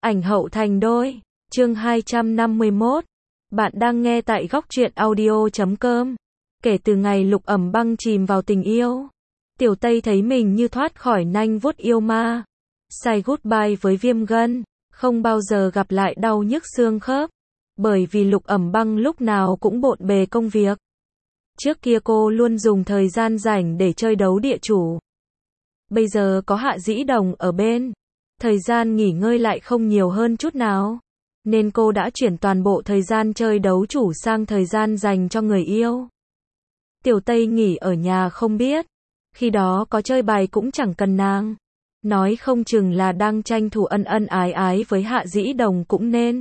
Ảnh hậu thành đôi. Chương 251. Bạn đang nghe tại góc truyện audio.com. Kể từ ngày Lục Ẩm Băng chìm vào tình yêu, Tiểu Tây thấy mình như thoát khỏi nanh vuốt yêu ma. Say goodbye với viêm gân, không bao giờ gặp lại đau nhức xương khớp. Bởi vì Lục Ẩm Băng lúc nào cũng bộn bề công việc. Trước kia cô luôn dùng thời gian rảnh để chơi đấu địa chủ. Bây giờ có Hạ Dĩ Đồng ở bên, thời gian nghỉ ngơi lại không nhiều hơn chút nào. Nên cô đã chuyển toàn bộ thời gian chơi đấu chủ sang thời gian dành cho người yêu. Tiểu Tây nghỉ ở nhà không biết, khi đó có chơi bài cũng chẳng cần nàng. Nói không chừng là đang tranh thủ ân ân ái ái với Hạ Dĩ Đồng cũng nên.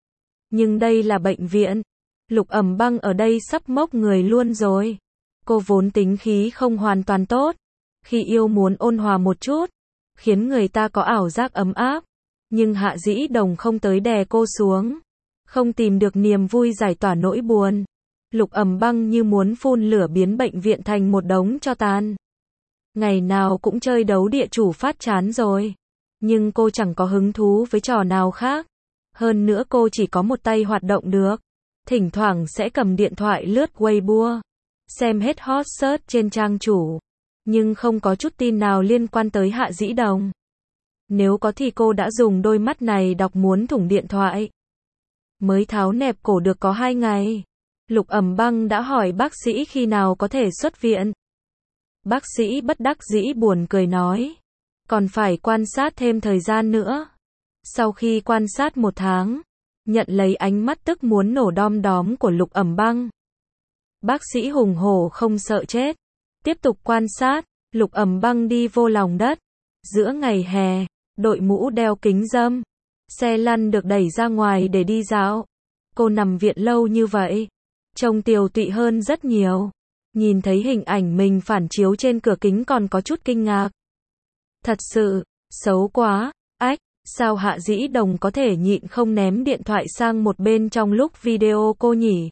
Nhưng đây là bệnh viện, Lục Ẩm Băng ở đây sắp mốc người luôn rồi. Cô vốn tính khí không hoàn toàn tốt, khi yêu muốn ôn hòa một chút, khiến người ta có ảo giác ấm áp. Nhưng Hạ Dĩ Đồng không tới đè cô xuống, không tìm được niềm vui giải tỏa nỗi buồn. Lục Ẩm Băng như muốn phun lửa biến bệnh viện thành một đống tro tàn. Ngày nào cũng chơi đấu địa chủ phát chán rồi. Nhưng cô chẳng có hứng thú với trò nào khác. Hơn nữa cô chỉ có một tay hoạt động được. Thỉnh thoảng sẽ cầm điện thoại lướt Weibo, xem hết hot search trên trang chủ. Nhưng không có chút tin nào liên quan tới Hạ Dĩ Đồng. Nếu có thì cô đã dùng đôi mắt này đọc muốn thủng điện thoại. Mới tháo nẹp cổ được có 2 ngày. Lục Ẩm Băng đã hỏi bác sĩ khi nào có thể xuất viện. Bác sĩ bất đắc dĩ buồn cười nói, còn phải quan sát thêm thời gian nữa. Sau khi quan sát 1 tháng, nhận lấy ánh mắt tức muốn nổ đom đóm của Lục Ẩm Băng. Bác sĩ hùng hổ không sợ chết. Tiếp tục quan sát, Lục Ẩm Băng đi vô lòng đất. Giữa ngày hè, đội mũ đeo kính râm, xe lăn được đẩy ra ngoài để đi dạo. Cô nằm viện lâu như vậy, trông tiều tụy hơn rất nhiều. Nhìn thấy hình ảnh mình phản chiếu trên cửa kính còn có chút kinh ngạc. Thật sự, xấu quá, ách, sao Hạ Dĩ Đồng có thể nhịn không ném điện thoại sang một bên trong lúc video cô nhỉ?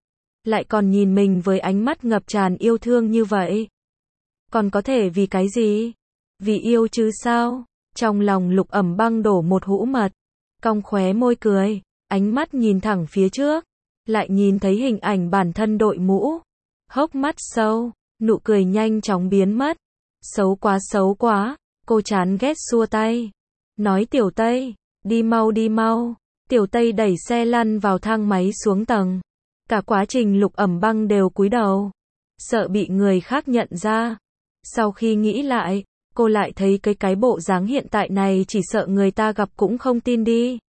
Lại còn nhìn mình với ánh mắt ngập tràn yêu thương như vậy. Còn có thể vì cái gì? Vì yêu chứ sao? Trong lòng Lục Ẩm Băng đổ một hũ mật, cong khóe môi cười, ánh mắt nhìn thẳng phía trước, lại nhìn thấy hình ảnh bản thân đội mũ, hốc mắt sâu, nụ cười nhanh chóng biến mất. Xấu quá, cô chán ghét xua tay, nói Tiểu Tây, đi mau đi mau. Tiểu Tây đẩy xe lăn vào thang máy xuống tầng. Cả quá trình Lục Ẩm Băng đều cúi đầu, sợ bị người khác nhận ra. Sau khi nghĩ lại, cô lại thấy cái bộ dáng hiện tại này chỉ sợ người ta gặp cũng không tin đi.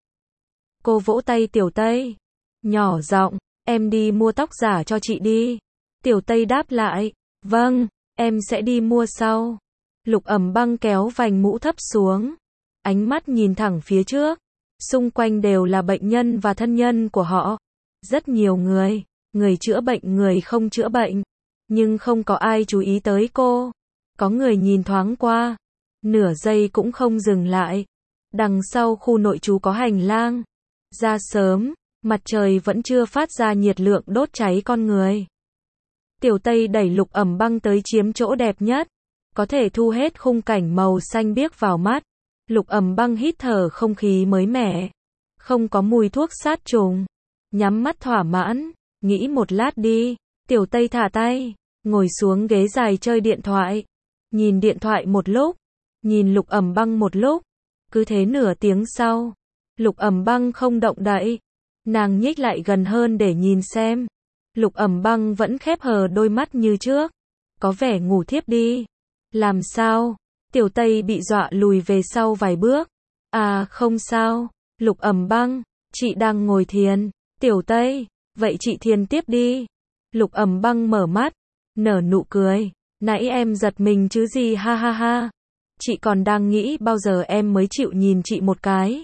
Cô vỗ tay Tiểu Tây, nhỏ giọng, em đi mua tóc giả cho chị đi. Tiểu Tây đáp lại, vâng, em sẽ đi mua sau. Lục Ẩm Băng kéo vành mũ thấp xuống, ánh mắt nhìn thẳng phía trước. Xung quanh đều là bệnh nhân và thân nhân của họ. Rất nhiều người chữa bệnh người không chữa bệnh. Nhưng không có ai chú ý tới cô. Có người nhìn thoáng qua, nửa giây cũng không dừng lại. Đằng sau khu nội trú có hành lang. Ra sớm, mặt trời vẫn chưa phát ra nhiệt lượng đốt cháy con người. Tiểu Tây đẩy Lục Ẩm Băng tới chiếm chỗ đẹp nhất, có thể thu hết khung cảnh màu xanh biếc vào mắt. Lục Ẩm Băng hít thở không khí mới mẻ, không có mùi thuốc sát trùng. Nhắm mắt thỏa mãn, nghĩ một lát đi. Tiểu Tây thả tay, ngồi xuống ghế dài chơi điện thoại. Nhìn điện thoại một lúc, nhìn Lục Ẩm Băng một lúc. Cứ thế nửa tiếng sau, Lục Ẩm Băng không động đậy. Nàng nhích lại gần hơn để nhìn xem. Lục Ẩm Băng vẫn khép hờ đôi mắt như trước, có vẻ ngủ thiếp đi. Làm sao? Tiểu Tây bị dọa lùi về sau vài bước. À không sao, Lục Ẩm Băng, chị đang ngồi thiền. Tiểu Tây, vậy chị thiền tiếp đi. Lục Ẩm Băng mở mắt, nở nụ cười. Nãy em giật mình chứ gì, ha ha ha. Chị còn đang nghĩ bao giờ em mới chịu nhìn chị một cái.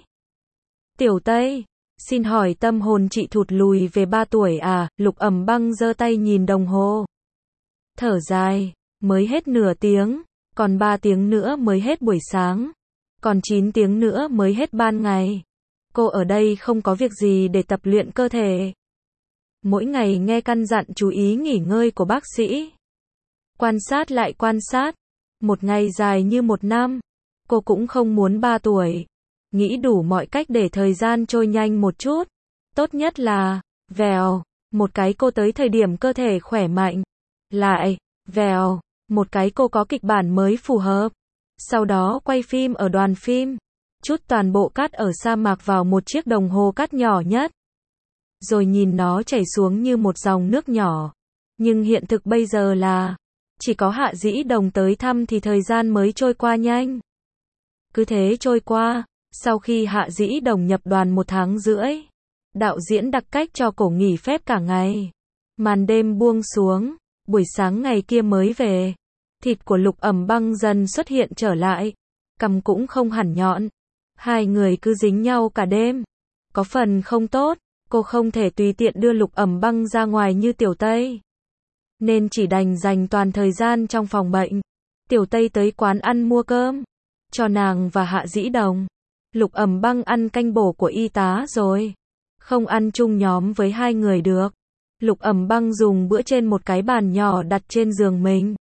Tiểu Tây, xin hỏi tâm hồn chị thụt lùi về 3 tuổi à? Lục Ẩm Băng giơ tay nhìn đồng hồ, thở dài, mới hết nửa tiếng, còn 3 tiếng nữa mới hết buổi sáng, còn 9 tiếng nữa mới hết ban ngày. Cô ở đây không có việc gì để tập luyện cơ thể. Mỗi ngày nghe căn dặn chú ý nghỉ ngơi của bác sĩ. Quan sát lại quan sát. Một ngày dài như một năm. Cô cũng không muốn 3 tuổi. nghĩ đủ mọi cách để thời gian trôi nhanh một chút. Tốt nhất là, vèo, một cái cô tới thời điểm cơ thể khỏe mạnh. Lại, vèo, một cái cô có kịch bản mới phù hợp. Sau đó quay phim ở đoàn phim. Chút toàn bộ cát ở sa mạc vào một chiếc đồng hồ cát nhỏ nhất. Rồi nhìn nó chảy xuống như một dòng nước nhỏ. Nhưng hiện thực bây giờ là, chỉ có Hạ Dĩ Đồng tới thăm thì thời gian mới trôi qua nhanh. Cứ thế trôi qua, sau khi Hạ Dĩ Đồng nhập đoàn 1 tháng rưỡi, đạo diễn đặt cách cho cổ nghỉ phép cả ngày. Màn đêm buông xuống, buổi sáng ngày kia mới về. Thịt của Lục Ẩm Băng dần xuất hiện trở lại, cằm cũng không hẳn nhọn. Hai người cứ dính nhau cả đêm. Có phần không tốt, cô không thể tùy tiện đưa Lục Ẩm Băng ra ngoài như Tiểu Tây. Nên chỉ đành dành toàn thời gian trong phòng bệnh. Tiểu Tây tới quán ăn mua cơm cho nàng và Hạ Dĩ Đồng. Lục Ẩm Băng ăn canh bổ của y tá rồi, không ăn chung nhóm với hai người được. Lục Ẩm Băng dùng bữa trên một cái bàn nhỏ đặt trên giường mình.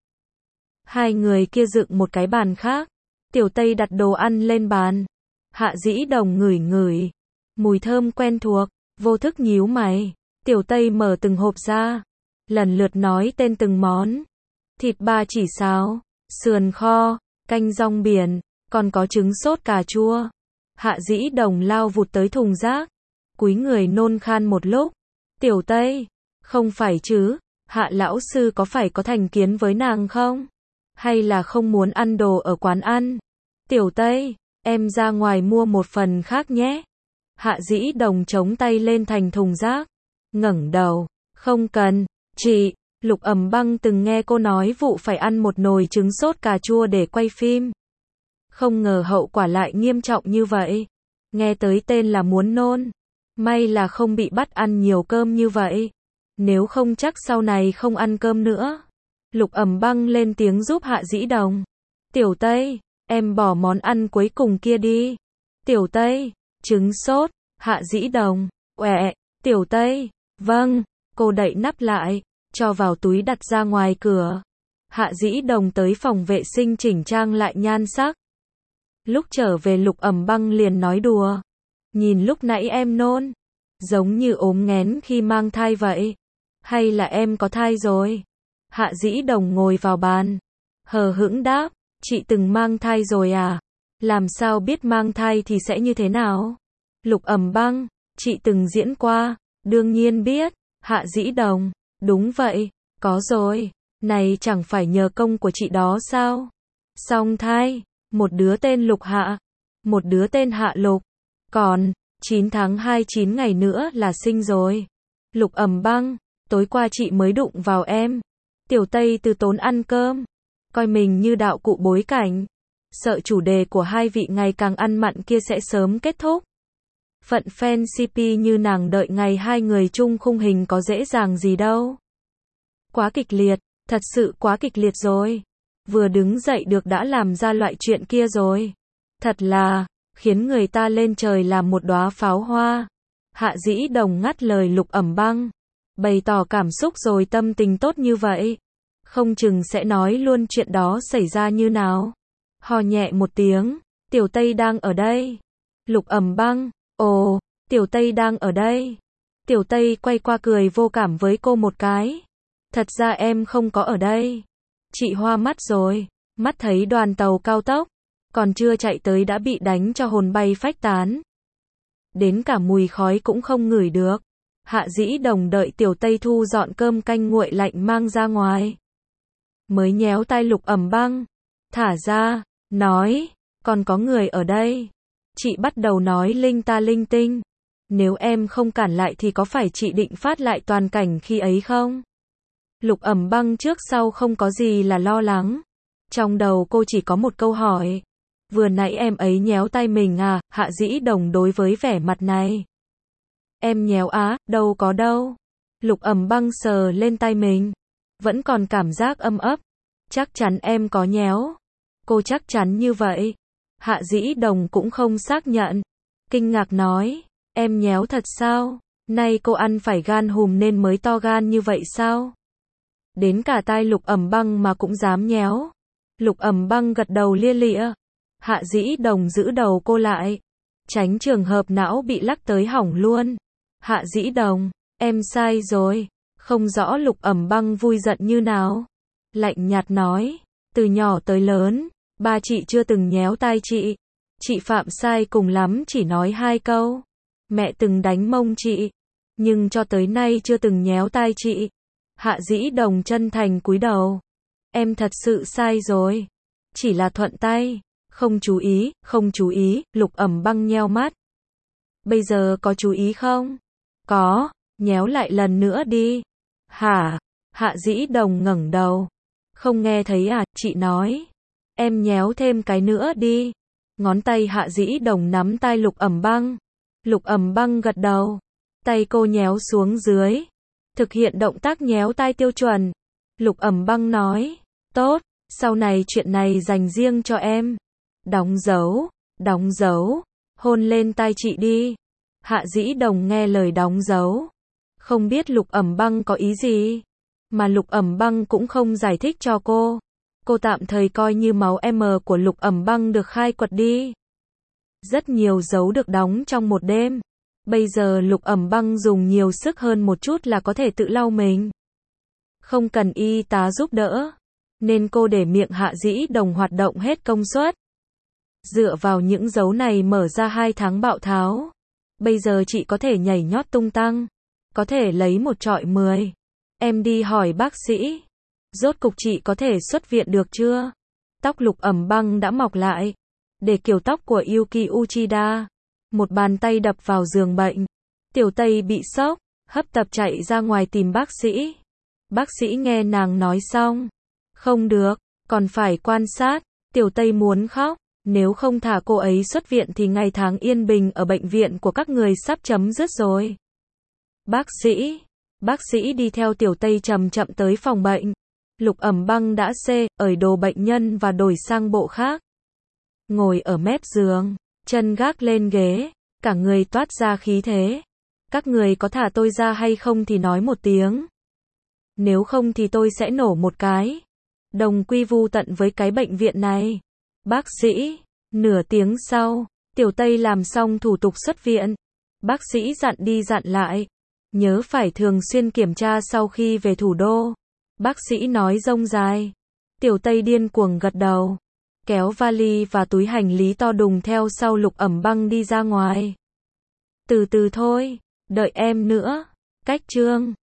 Hai người kia dựng một cái bàn khác. Tiểu Tây đặt đồ ăn lên bàn. Hạ Dĩ Đồng ngửi ngửi mùi thơm quen thuộc, vô thức nhíu mày. Tiểu Tây mở từng hộp ra, lần lượt nói tên từng món. Thịt ba chỉ xào, sườn kho, canh rong biển, còn có trứng sốt cà chua. Hạ Dĩ Đồng lao vụt tới thùng rác, cúi người nôn khan một lúc. Tiểu Tây, không phải chứ, Hạ lão sư có phải có thành kiến với nàng không? Hay là không muốn ăn đồ ở quán ăn? Tiểu Tây, em ra ngoài mua một phần khác nhé. Hạ Dĩ Đồng chống tay lên thành thùng rác, ngẩng đầu, không cần, chị. Lục Ẩm Băng từng nghe cô nói vụ phải ăn một nồi trứng sốt cà chua để quay phim. Không ngờ hậu quả lại nghiêm trọng như vậy. Nghe tới tên là muốn nôn. May là không bị bắt ăn nhiều cơm như vậy. Nếu không chắc sau này không ăn cơm nữa. Lục Ẩm Băng lên tiếng giúp Hạ Dĩ Đồng. Tiểu Tây, em bỏ món ăn cuối cùng kia đi. Tiểu Tây, trứng sốt. Hạ Dĩ Đồng, quẹ. Tiểu Tây, vâng. Cô đậy nắp lại, cho vào túi đặt ra ngoài cửa. Hạ Dĩ Đồng tới phòng vệ sinh chỉnh trang lại nhan sắc. Lúc trở về Lục Ẩm Băng liền nói đùa. Nhìn lúc nãy em nôn, giống như ốm nghén khi mang thai vậy. Hay là em có thai rồi? Hạ Dĩ Đồng ngồi vào bàn, hờ hững đáp, chị từng mang thai rồi à? Làm sao biết mang thai thì sẽ như thế nào? Lục Ẩm Băng, chị từng diễn qua, đương nhiên biết. Hạ Dĩ Đồng, đúng vậy, có rồi, này chẳng phải nhờ công của chị đó sao? Song thai, một đứa tên Lục Hạ, một đứa tên Hạ Lục, còn 9 tháng 29 ngày nữa là sinh rồi. Lục Ẩm Băng, tối qua chị mới đụng vào em. Tiểu Tây từ tốn ăn cơm, coi mình như đạo cụ bối cảnh, sợ chủ đề của hai vị ngày càng ăn mặn kia sẽ sớm kết thúc. Phận fan CP như nàng đợi ngày hai người chung khung hình có dễ dàng gì đâu. Quá kịch liệt, thật sự quá kịch liệt rồi. Vừa đứng dậy được đã làm ra loại chuyện kia rồi. Thật là, khiến người ta lên trời làm một đóa pháo hoa. Hạ Dĩ Đồng ngắt lời Lục Ẩm Băng, bày tỏ cảm xúc rồi tâm tình tốt như vậy. Không chừng sẽ nói luôn chuyện đó xảy ra như nào. Hò nhẹ một tiếng, Tiểu Tây đang ở đây. Lục Ẩm Băng, ồ, Tiểu Tây đang ở đây. Tiểu Tây quay qua cười vô cảm với cô một cái. Thật ra em không có ở đây. Chị hoa mắt rồi, mắt thấy đoàn tàu cao tốc, còn chưa chạy tới đã bị đánh cho hồn bay phách tán. Đến cả mùi khói cũng không ngửi được. Hạ Dĩ Đồng đợi Tiểu Tây thu dọn cơm canh nguội lạnh mang ra ngoài, mới nhéo tai Lục Ẩm Băng, thả ra, nói, còn có người ở đây. Chị bắt đầu nói linh ta linh tinh. Nếu em không cản lại thì có phải chị định phát lại toàn cảnh khi ấy không? Lục Ẩm Băng trước sau không có gì là lo lắng. Trong đầu cô chỉ có một câu hỏi. Vừa nãy em ấy nhéo tay mình à? Hạ Dĩ Đồng đối với vẻ mặt này. Em nhéo á, đâu có đâu. Lục Ẩm Băng sờ lên tay mình, vẫn còn cảm giác ấm ấp. Chắc chắn em có nhéo. Cô chắc chắn như vậy. Hạ Dĩ Đồng cũng không xác nhận. Kinh ngạc nói, em nhéo thật sao? Nay cô ăn phải gan hùm nên mới to gan như vậy sao? Đến cả tai Lục Ẩm Băng mà cũng dám nhéo. Lục Ẩm Băng gật đầu lia lịa. Hạ Dĩ Đồng giữ đầu cô lại. tránh trường hợp não bị lắc tới hỏng luôn. Hạ Dĩ Đồng, em sai rồi. Không rõ Lục Ẩm Băng vui giận như nào. Lạnh nhạt nói, từ nhỏ tới lớn, ba chị chưa từng nhéo tai chị. Chị phạm sai cùng lắm chỉ nói 2 câu. Mẹ từng đánh mông chị, nhưng cho tới nay chưa từng nhéo tai chị. Hạ Dĩ Đồng chân thành cúi đầu. Em thật sự sai rồi. Chỉ là thuận tay. Không chú ý, Lục Ẩm Băng nheo mắt. Bây giờ có chú ý không? Có, nhéo lại lần nữa đi. Hả? Hạ Dĩ Đồng ngẩng đầu. Không nghe thấy à, chị nói. Em nhéo thêm cái nữa đi. Ngón tay Hạ Dĩ Đồng nắm tai Lục Ẩm Băng. Lục Ẩm Băng gật đầu. Tay cô nhéo xuống dưới. Thực hiện động tác nhéo tai tiêu chuẩn. Lục Ẩm Băng nói. Tốt, sau này chuyện này dành riêng cho em. Đóng dấu. Hôn lên tai chị đi. Hạ Dĩ Đồng nghe lời đóng dấu. Không biết Lục Ẩm Băng có ý gì. Mà Lục Ẩm Băng cũng không giải thích cho cô. Cô tạm thời coi như máu M của Lục Ẩm Băng được khai quật đi. Rất nhiều dấu được đóng trong một đêm. Bây giờ Lục Ẩm Băng dùng nhiều sức hơn một chút là có thể tự lau mình. Không cần y tá giúp đỡ. Nên cô để miệng Hạ Dĩ Đồng hoạt động hết công suất. Dựa vào những dấu này mở ra 2 tháng bạo tháo. Bây giờ chị có thể nhảy nhót tung tăng. Có thể lấy 1 trọi 10. Em đi hỏi bác sĩ. Rốt cục chị có thể xuất viện được chưa? Tóc Lục Ẩm Băng đã mọc lại. Để kiểu tóc của Yuki Uchida. Một bàn tay đập vào giường bệnh. Tiểu Tây bị sốc, hấp tấp chạy ra ngoài tìm bác sĩ. Bác sĩ nghe nàng nói xong. Không được, còn phải quan sát. Tiểu Tây muốn khóc. Nếu không thả cô ấy xuất viện thì ngày tháng yên bình ở bệnh viện của các người sắp chấm dứt rồi. Bác sĩ đi theo Tiểu Tây chậm chậm tới phòng bệnh. Lục Ẩm Băng đã ởi đồ bệnh nhân và đổi sang bộ khác. Ngồi ở mép giường, chân gác lên ghế, cả người toát ra khí thế. Các người có thả tôi ra hay không thì nói một tiếng. Nếu không thì tôi sẽ nổ một cái. Đồng quy vu tận với cái bệnh viện này. Bác sĩ, nửa tiếng sau, Tiểu Tây làm xong thủ tục xuất viện. Bác sĩ dặn đi dặn lại. Nhớ phải thường xuyên kiểm tra sau khi về thủ đô. Bác sĩ nói rông dài. Tiểu Tây điên cuồng gật đầu. Kéo vali và túi hành lý to đùng theo sau Lục Ẩm Băng đi ra ngoài. Từ từ thôi, đợi em nữa. Cách chương